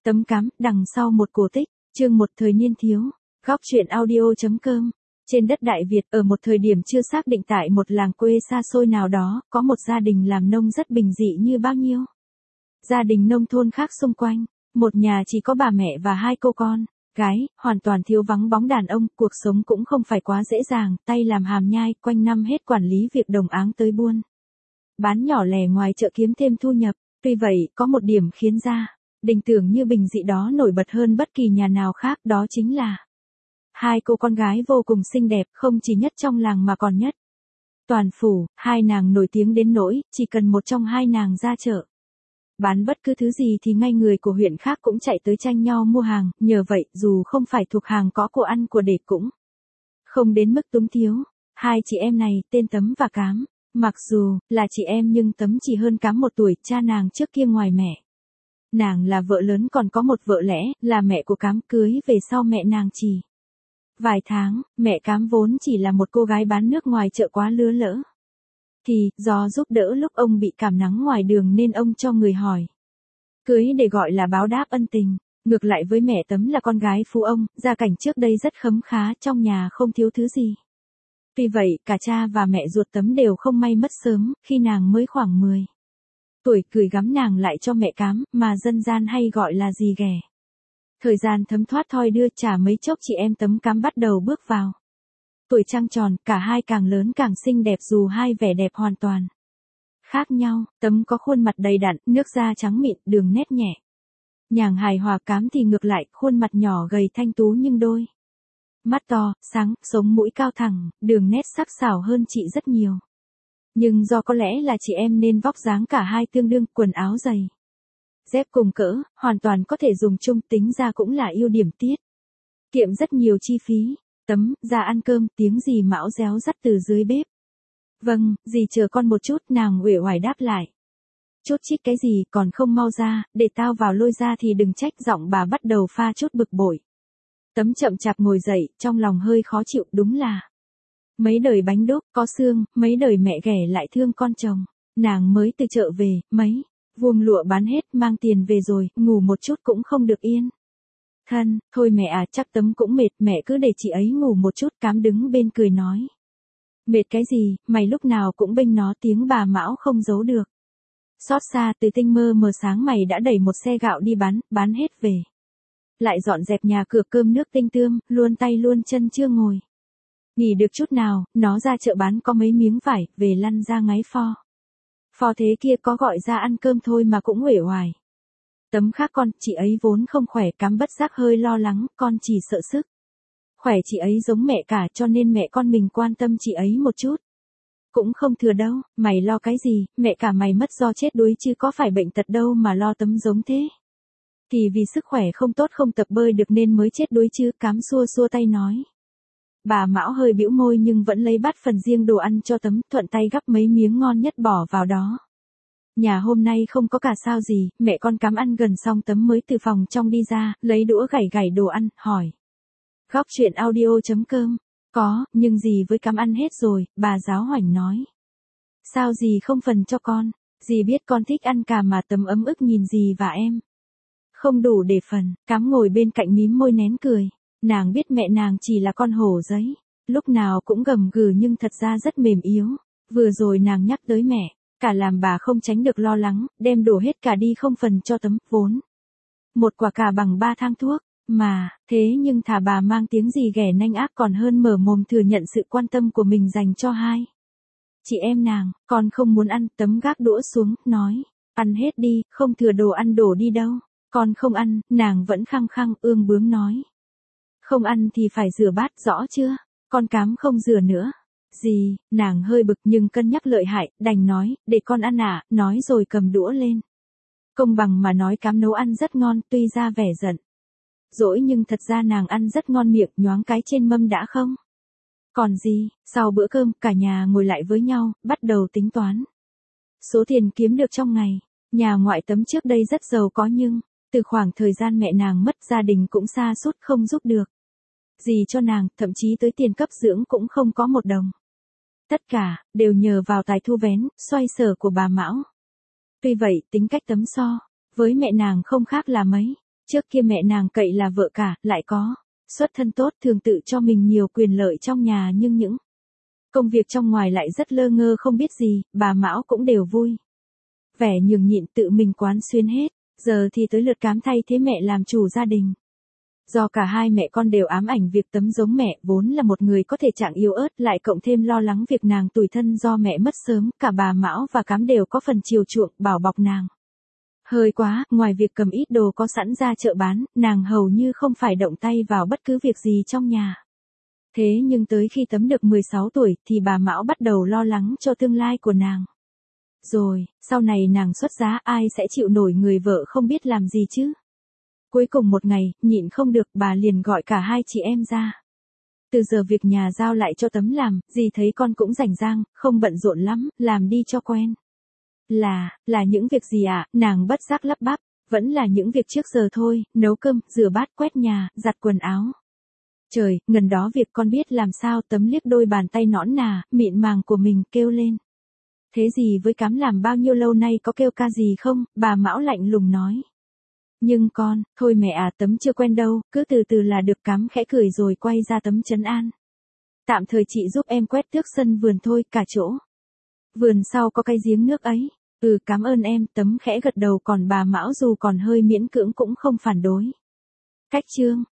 Tấm cám, đằng sau một cổ tích, chương một thời niên thiếu, góc truyện audio.com. Trên đất Đại Việt, ở một thời điểm chưa xác định tại một làng quê xa xôi nào đó, có một gia đình làm nông rất bình dị như bao nhiêu gia đình nông thôn khác xung quanh. Một nhà chỉ có bà mẹ và hai cô con gái, hoàn toàn thiếu vắng bóng đàn ông, cuộc sống cũng không phải quá dễ dàng, tay làm hàm nhai, quanh năm hết quản lý việc đồng áng tới buôn bán nhỏ lẻ ngoài chợ kiếm thêm thu nhập. Tuy vậy, có một điểm khiến gia đình tưởng như bình dị đó nổi bật hơn bất kỳ nhà nào khác, đó chính là hai cô con gái vô cùng xinh đẹp, không chỉ nhất trong làng mà còn nhất toàn phủ. Hai nàng nổi tiếng đến nỗi, chỉ cần một trong hai nàng ra chợ bán bất cứ thứ gì thì ngay người của huyện khác cũng chạy tới tranh nhau mua hàng, nhờ vậy, dù không phải thuộc hàng có của ăn của để cũng không đến mức túng thiếu. Hai chị em này, tên Tấm và Cám. Mặc dù là chị em nhưng Tấm chỉ hơn Cám một tuổi, cha nàng trước kia ngoài mẹ nàng là vợ lớn còn có một vợ lẽ, là mẹ của Cám, cưới về sau mẹ nàng chỉ vài tháng. Mẹ Cám vốn chỉ là một cô gái bán nước ngoài chợ quá lứa lỡ. Thì, do giúp đỡ lúc ông bị cảm nắng ngoài đường nên ông cho người hỏi cưới để gọi là báo đáp ân tình. Ngược lại với mẹ Tấm là con gái phú ông, gia cảnh trước đây rất khấm khá, trong nhà không thiếu thứ gì. Tuy vậy, cả cha và mẹ ruột Tấm đều không may mất sớm, khi nàng mới khoảng 10 tuổi, gửi gắm nàng lại cho mẹ Cám, mà dân gian hay gọi là dì ghẻ. Thời gian thấm thoát thoi đưa, chả mấy chốc chị em Tấm Cám bắt đầu bước vào tuổi trăng tròn, cả hai càng lớn càng xinh đẹp dù hai vẻ đẹp hoàn toàn khác nhau. Tấm có khuôn mặt đầy đặn, nước da trắng mịn, đường nét nhẹ nhàng hài hòa. Cám thì ngược lại, khuôn mặt nhỏ gầy thanh tú nhưng đôi mắt to, sáng, sống mũi cao thẳng, đường nét sắc sảo hơn chị rất nhiều. Nhưng do có lẽ là chị em nên vóc dáng cả hai tương đương, quần áo giày dép cùng cỡ, hoàn toàn có thể dùng chung, tính ra cũng là ưu điểm tiết kiệm rất nhiều chi phí. Tấm, ra ăn cơm, tiếng dì Mão réo rắt từ dưới bếp. Vâng, dì chờ con một chút, nàng uể oải đáp lại. Chút chít cái gì, còn không mau ra, để tao vào lôi ra thì đừng trách. Giọng bà bắt đầu pha chút bực bội. Tấm chậm chạp ngồi dậy, trong lòng hơi khó chịu, đúng là mấy đời bánh đúc có xương, mấy đời mẹ ghẻ lại thương con chồng. Nàng mới từ chợ về, mấy vuông lụa bán hết, mang tiền về rồi, ngủ một chút cũng không được yên thân. Thôi mẹ à, chắc Tấm cũng mệt, mẹ cứ để chị ấy ngủ một chút. Cám đứng bên cười nói. Mệt cái gì, mày lúc nào cũng bênh nó. Tiếng bà Mão không giấu được xót xa. Từ tinh mơ mờ sáng mày đã đẩy một xe gạo đi bán hết về lại dọn dẹp nhà cửa, cơm nước tinh tươm, luôn tay luôn chân chưa ngồi nghỉ được chút nào. Nó ra chợ bán có mấy miếng vải, về lăn ra ngáy pho thế kia, có gọi ra ăn cơm thôi mà cũng uể oải. Tấm khác con, chị ấy vốn không khỏe. Cám bất giác hơi lo lắng, con chỉ sợ sức khỏe chị ấy giống mẹ cả, cho nên mẹ con mình quan tâm chị ấy một chút cũng không thừa đâu. Mày lo cái gì, mẹ cả mày mất do chết đuối chứ có phải bệnh tật đâu mà lo. Tấm giống thế thì vì sức khỏe không tốt, không tập bơi được nên mới chết đuối chứ. Cám xua xua tay nói. Bà Mão hơi bĩu môi nhưng vẫn lấy bát phần riêng đồ ăn cho Tấm, thuận tay gắp mấy miếng ngon nhất bỏ vào đó. Nhà hôm nay không có cả sao gì. Mẹ con Cám ăn gần xong, Tấm mới từ phòng trong đi ra, lấy đũa gảy đồ ăn, hỏi. Góc truyện audio.com. Có, nhưng dì với Cám ăn hết rồi, bà giáo hoảnh nói. Sao dì không phần cho con? Dì biết con thích ăn cà mà. Tấm ấm ức nhìn dì và em. Không đủ để phần. Cám ngồi bên cạnh mím môi nén cười. Nàng biết mẹ nàng chỉ là con hổ giấy, lúc nào cũng gầm gừ nhưng thật ra rất mềm yếu. Vừa rồi nàng nhắc tới mẹ, cả làm bà không tránh được lo lắng, đem đổ hết cả đi không phần cho Tấm. Vốn một quả cà bằng 3 thang thuốc, mà, thế nhưng thà bà mang tiếng gì ghẻ nanh ác còn hơn mở mồm thừa nhận sự quan tâm của mình dành cho hai chị em nàng. Con không muốn ăn. Tấm gác đũa xuống, nói. Ăn hết đi, không thừa đồ ăn đổ đi đâu. Con không ăn. Nàng vẫn khăng khăng ương bướng nói. Không ăn thì phải rửa bát, rõ chưa? Con Cám không rửa nữa. Gì, nàng hơi bực nhưng cân nhắc lợi hại, đành nói, để con ăn à. Nói rồi cầm đũa lên. Công bằng mà nói, Cám nấu ăn rất ngon, tuy ra vẻ giận dỗi nhưng thật ra nàng ăn rất ngon miệng, nhoáng cái trên mâm đã không còn gì. Sau bữa cơm, cả nhà ngồi lại với nhau, bắt đầu tính toán số tiền kiếm được trong ngày. Nhà ngoại Tấm trước đây rất giàu có nhưng từ khoảng thời gian mẹ nàng mất, gia đình cũng sa sút, không giúp được gì cho nàng, thậm chí tới tiền cấp dưỡng cũng không có một đồng. Tất cả đều nhờ vào tài thu vén, xoay sở của bà Mão. Tuy vậy, tính cách Tấm so với mẹ nàng không khác là mấy. Trước kia mẹ nàng cậy là vợ cả, lại có xuất thân tốt, thường tự cho mình nhiều quyền lợi trong nhà, nhưng những công việc trong ngoài lại rất lơ ngơ không biết gì, bà Mão cũng đều vui vẻ nhường nhịn tự mình quán xuyến hết. Giờ thì tới lượt Cám thay thế mẹ làm chủ gia đình. Do cả hai mẹ con đều ám ảnh việc Tấm giống mẹ, vốn là một người có thể trạng yếu ớt, lại cộng thêm lo lắng việc nàng tủi thân do mẹ mất sớm, cả bà Mão và Cám đều có phần chiều chuộng, bảo bọc nàng. Hơi quá, ngoài việc cầm ít đồ có sẵn ra chợ bán, nàng hầu như không phải động tay vào bất cứ việc gì trong nhà. Thế nhưng tới khi Tấm được 16 tuổi thì bà Mão bắt đầu lo lắng cho tương lai của nàng. Rồi, sau này nàng xuất giá ai sẽ chịu nổi người vợ không biết làm gì chứ? Cuối cùng một ngày, nhịn không được, bà liền gọi cả hai chị em ra. Từ giờ việc nhà giao lại cho Tấm làm, dì thấy con cũng rảnh rang, không bận rộn lắm, làm đi cho quen. Là những việc gì ạ? Nàng bất giác lắp bắp, vẫn là những việc trước giờ thôi, nấu cơm, rửa bát, quét nhà, giặt quần áo. Trời, ngần đó việc con biết làm sao? Tấm liếc đôi bàn tay nõn nà, mịn màng của mình, kêu lên. Thế gì với Cám làm bao nhiêu lâu nay có kêu ca gì không? Bà Mão lạnh lùng nói. Nhưng con, thôi mẹ à, Tấm chưa quen đâu, cứ từ từ là được. Cám khẽ cười rồi quay ra Tấm trấn an. Tạm thời chị giúp em quét tước sân vườn thôi, cả chỗ vườn sau có cái giếng nước ấy. Cảm ơn em. Tấm khẽ gật đầu, còn bà Mão dù còn hơi miễn cưỡng cũng không phản đối. Cách chương